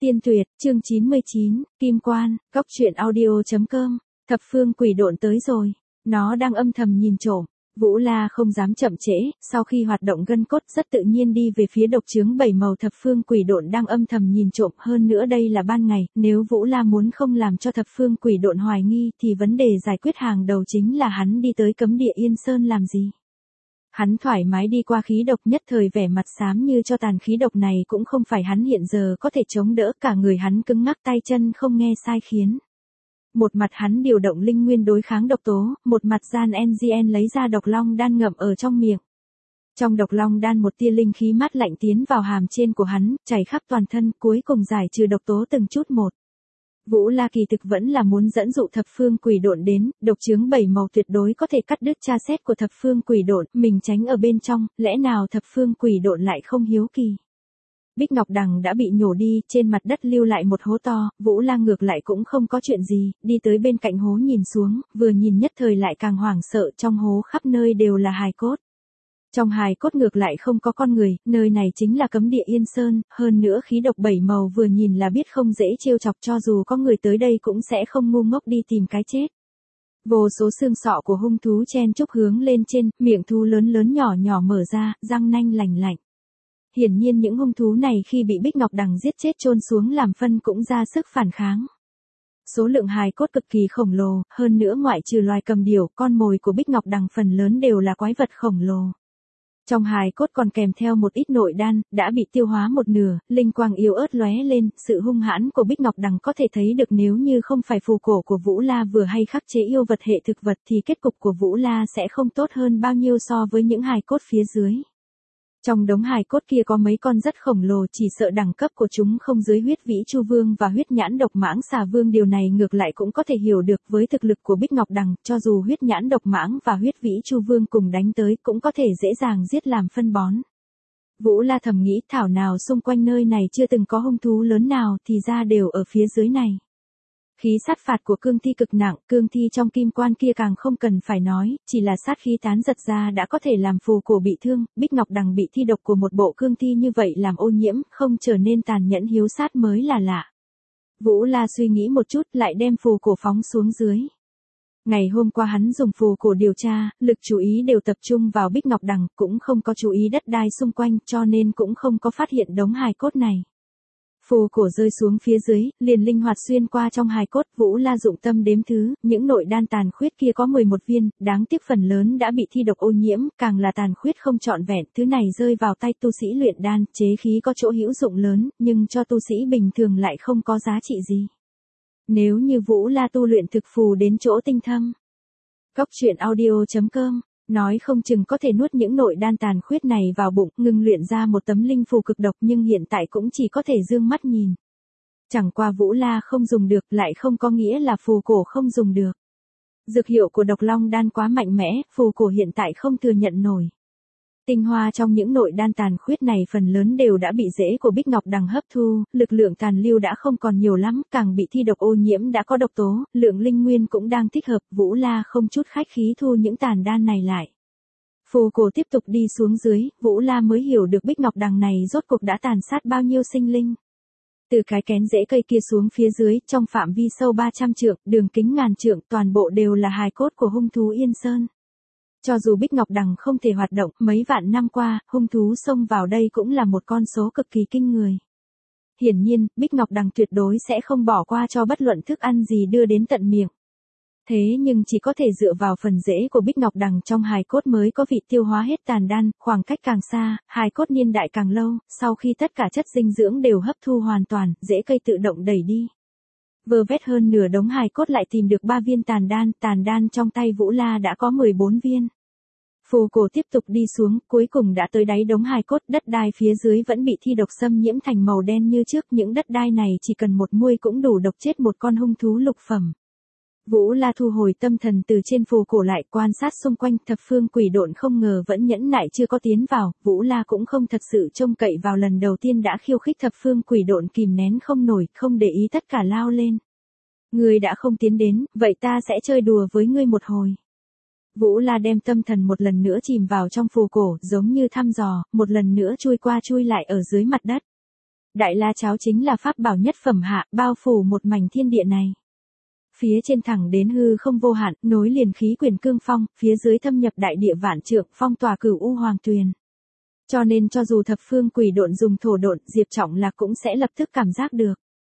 Tiên tuyệt, chương 99, Kim Quan, Góc truyện audio.com, thập phương quỷ độn tới rồi. Nó đang âm thầm nhìn trộm. Vũ La không dám chậm trễ, sau khi hoạt động gân cốt rất tự nhiên đi về phía độc chướng bảy màu thập phương quỷ độn đang âm thầm nhìn trộm. Hơn nữa đây là ban ngày, nếu Vũ La muốn không làm cho thập phương quỷ độn hoài nghi thì vấn đề giải quyết hàng đầu chính là hắn đi tới cấm địa Yên Sơn làm gì. Hắn thoải mái đi qua khí độc nhất thời vẻ mặt xám như cho tàn, khí độc này cũng không phải hắn hiện giờ có thể chống đỡ, cả người hắn cứng ngắc, tay chân không nghe sai khiến. Một mặt hắn điều động linh nguyên đối kháng độc tố, một mặt Gian NGN lấy ra độc long đan ngậm ở trong miệng. Trong độc long đan một tia linh khí mát lạnh tiến vào hàm trên của hắn, chảy khắp toàn thân, cuối cùng giải trừ độc tố từng chút một. Vũ La kỳ thực vẫn là muốn dẫn dụ thập phương quỷ độn đến, độc chướng bảy màu tuyệt đối có thể cắt đứt tra xét của thập phương quỷ độn, mình tránh ở bên trong, lẽ nào thập phương quỷ độn lại không hiếu kỳ. Bích Ngọc Đằng đã bị nhổ đi, trên mặt đất lưu lại một hố to, Vũ La ngược lại cũng không có chuyện gì, đi tới bên cạnh hố nhìn xuống, vừa nhìn nhất thời lại càng hoảng sợ, trong hố khắp nơi đều là hài cốt. Trong hài cốt ngược lại không có con người, nơi này chính là cấm địa Yên Sơn, hơn nữa khí độc bảy màu vừa nhìn là biết không dễ trêu chọc, cho dù có người tới đây cũng sẽ không ngu ngốc đi tìm cái chết. Vô số xương sọ của hung thú chen chúc hướng lên trên, miệng thú lớn lớn nhỏ nhỏ mở ra, răng nanh lành lạnh. Hiển nhiên những hung thú này khi bị Bích Ngọc Đằng giết chết chôn xuống làm phân cũng ra sức phản kháng. Số lượng hài cốt cực kỳ khổng lồ, hơn nữa ngoại trừ loài cầm điểu, con mồi của Bích Ngọc Đằng phần lớn đều là quái vật khổng lồ. Trong hài cốt còn kèm theo một ít nội đan, đã bị tiêu hóa một nửa, linh quang yếu ớt lóe lên, sự hung hãn của Bích Ngọc Đằng có thể thấy được, nếu như không phải phù cổ của Vũ La vừa hay khắc chế yêu vật hệ thực vật thì kết cục của Vũ La sẽ không tốt hơn bao nhiêu so với những hài cốt phía dưới. Trong đống hài cốt kia có mấy con rất khổng lồ, chỉ sợ đẳng cấp của chúng không dưới huyết vĩ chu vương và huyết nhãn độc mãng xà vương, điều này ngược lại cũng có thể hiểu được, với thực lực của Bích Ngọc Đằng, cho dù huyết nhãn độc mãng và huyết vĩ chu vương cùng đánh tới cũng có thể dễ dàng giết làm phân bón. Vũ La thầm nghĩ, thảo nào xung quanh nơi này chưa từng có hung thú lớn nào, thì ra đều ở phía dưới này. Khí sát phạt của cương thi cực nặng, cương thi trong kim quan kia càng không cần phải nói, chỉ là sát khí tán giật ra đã có thể làm phù cổ bị thương. Bích Ngọc Đằng bị thi độc của một bộ cương thi như vậy làm ô nhiễm, không trở nên tàn nhẫn hiếu sát mới là lạ. Vũ La suy nghĩ một chút, lại đem phù cổ phóng xuống dưới. Ngày hôm qua hắn dùng phù cổ điều tra, lực chú ý đều tập trung vào Bích Ngọc Đằng, cũng không có chú ý đất đai xung quanh, cho nên cũng không có phát hiện đống hài cốt này. Phù cổ rơi xuống phía dưới, liền linh hoạt xuyên qua trong hài cốt. Vũ La dụng tâm đếm thứ, những nội đan tàn khuyết kia có 11 viên, đáng tiếc phần lớn đã bị thi độc ô nhiễm, càng là tàn khuyết không trọn vẹn, thứ này rơi vào tay tu sĩ luyện đan, chế khí có chỗ hữu dụng lớn, nhưng cho tu sĩ bình thường lại không có giá trị gì. Nếu như Vũ La tu luyện thực phù đến chỗ tinh thâm. Góc truyện audio.com, nói không chừng có thể nuốt những nội đan tàn khuyết này vào bụng, ngưng luyện ra một tấm linh phù cực độc, nhưng hiện tại cũng chỉ có thể dương mắt nhìn. Chẳng qua Vũ La không dùng được, lại không có nghĩa là phù cổ không dùng được. Dược hiệu của độc long đan quá mạnh mẽ, phù cổ hiện tại không thừa nhận nổi. Tinh hoa trong những nội đan tàn khuyết này phần lớn đều đã bị rễ của Bích Ngọc Đằng hấp thu, lực lượng tàn lưu đã không còn nhiều lắm, càng bị thi độc ô nhiễm đã có độc tố, lượng linh nguyên cũng đang thích hợp. Vũ La không chút khách khí thu những tàn đan này lại. Phù cổ tiếp tục đi xuống dưới, Vũ La mới hiểu được Bích Ngọc Đằng này rốt cuộc đã tàn sát bao nhiêu sinh linh. Từ cái kén rễ cây kia xuống phía dưới, trong phạm vi sâu 300 trượng, đường kính ngàn trượng, toàn bộ đều là hài cốt của hung thú Yên Sơn. Cho dù Bích Ngọc Đằng không thể hoạt động, mấy vạn năm qua, hung thú xông vào đây cũng là một con số cực kỳ kinh người. Hiển nhiên, Bích Ngọc Đằng tuyệt đối sẽ không bỏ qua cho bất luận thức ăn gì đưa đến tận miệng. Thế nhưng chỉ có thể dựa vào phần rễ của Bích Ngọc Đằng trong hài cốt mới có vị tiêu hóa hết tàn đan, khoảng cách càng xa, hài cốt niên đại càng lâu, sau khi tất cả chất dinh dưỡng đều hấp thu hoàn toàn, rễ cây tự động đẩy đi. Vơ vét hơn nửa đống hài cốt lại tìm được 3 viên tàn đan trong tay Vũ La đã có 14 viên. Phù cổ tiếp tục đi xuống, cuối cùng đã tới đáy đống hài cốt, đất đai phía dưới vẫn bị thi độc xâm nhiễm thành màu đen như trước, những đất đai này chỉ cần một muôi cũng đủ độc chết một con hung thú lục phẩm. Vũ La thu hồi tâm thần từ trên phù cổ lại, quan sát xung quanh, thập phương quỷ độn không ngờ vẫn nhẫn nại chưa có tiến vào, Vũ La cũng không thật sự trông cậy vào lần đầu tiên đã khiêu khích thập phương quỷ độn, kìm nén không nổi, không để ý tất cả lao lên. Ngươi đã không tiến đến, vậy ta sẽ chơi đùa với ngươi một hồi. Vũ La đem tâm thần một lần nữa chìm vào trong phù cổ, giống như thăm dò, một lần nữa chui qua chui lại ở dưới mặt đất. Đại la cháo chính là pháp bảo nhất phẩm hạ, bao phủ một mảnh thiên địa này. Phía trên thẳng đến hư không vô hạn, nối liền khí quyền cương phong, phía dưới thâm nhập đại địa vạn trượng, phong tỏa cửu u hoàng tuyền. Cho nên cho dù thập phương quỷ độn dùng thổ độn, Diệp Trọng Lạc cũng sẽ lập tức cảm giác được.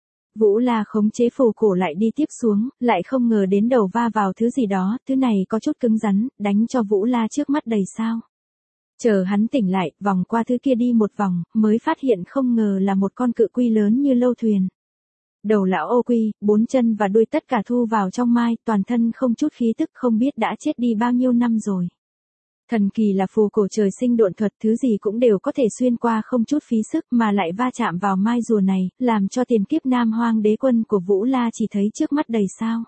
Vũ La khống chế phù cổ lại đi tiếp xuống, lại không ngờ đến đầu va vào thứ gì đó, thứ này có chút cứng rắn, đánh cho Vũ La trước mắt đầy sao. Chờ hắn tỉnh lại, vòng qua thứ kia đi một vòng, mới phát hiện không ngờ là một con cự quy lớn như lâu thuyền. Đầu lão ô quy, 4 chân và đuôi tất cả thu vào trong mai, toàn thân không chút khí tức, không biết đã chết đi bao nhiêu năm rồi. Thần kỳ là phù cổ trời sinh độn thuật, thứ gì cũng đều có thể xuyên qua không chút phí sức, mà lại va chạm vào mai rùa này, làm cho tiền kiếp Nam Hoang đế quân của Vũ La chỉ thấy trước mắt đầy sao.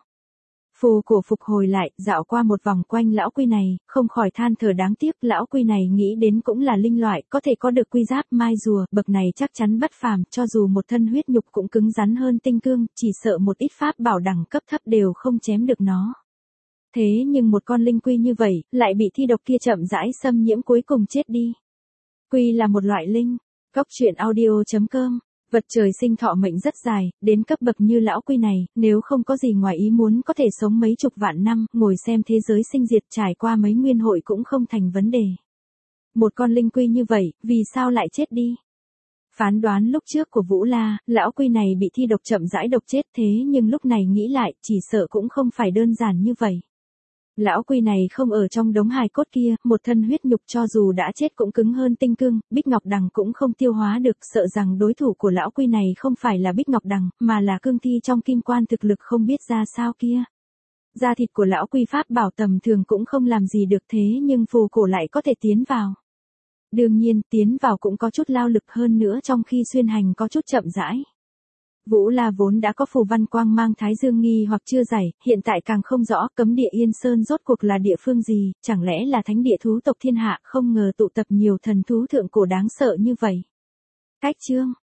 Phù cổ phục hồi lại, dạo qua một vòng quanh lão quy này, không khỏi than thở đáng tiếc, lão quy này nghĩ đến cũng là linh loại, có thể có được quy giáp mai rùa, bậc này chắc chắn bất phàm, cho dù một thân huyết nhục cũng cứng rắn hơn tinh cương, chỉ sợ một ít pháp bảo đẳng cấp thấp đều không chém được nó. Thế nhưng một con linh quy như vậy, lại bị thi độc kia chậm rãi xâm nhiễm cuối cùng chết đi. Quy là một loại linh. Cóc truyện audio.com. Vật trời sinh thọ mệnh rất dài, đến cấp bậc như lão quy này, nếu không có gì ngoài ý muốn có thể sống mấy chục vạn năm, ngồi xem thế giới sinh diệt trải qua mấy nguyên hội cũng không thành vấn đề. Một con linh quy như vậy, vì sao lại chết đi? Phán đoán lúc trước của Vũ La, lão quy này bị thi độc chậm rãi độc chết, thế nhưng lúc này nghĩ lại, chỉ sợ cũng không phải đơn giản như vậy. Lão quy này không ở trong đống hài cốt kia, một thân huyết nhục cho dù đã chết cũng cứng hơn tinh cương, Bích Ngọc Đằng cũng không tiêu hóa được, sợ rằng đối thủ của lão quy này không phải là Bích Ngọc Đằng, mà là cương thi trong kim quan thực lực không biết ra sao kia. Da thịt của lão quy pháp bảo tầm thường cũng không làm gì được, thế nhưng phù cổ lại có thể tiến vào. Đương nhiên, tiến vào cũng có chút lao lực, hơn nữa trong khi xuyên hành có chút chậm rãi. Vũ La vốn đã có phù văn quang mang thái dương nghi hoặc chưa giải, hiện tại càng không rõ cấm địa Yên Sơn rốt cuộc là địa phương gì, chẳng lẽ là thánh địa thú tộc thiên hạ, không ngờ tụ tập nhiều thần thú thượng cổ đáng sợ như vậy. Cách chương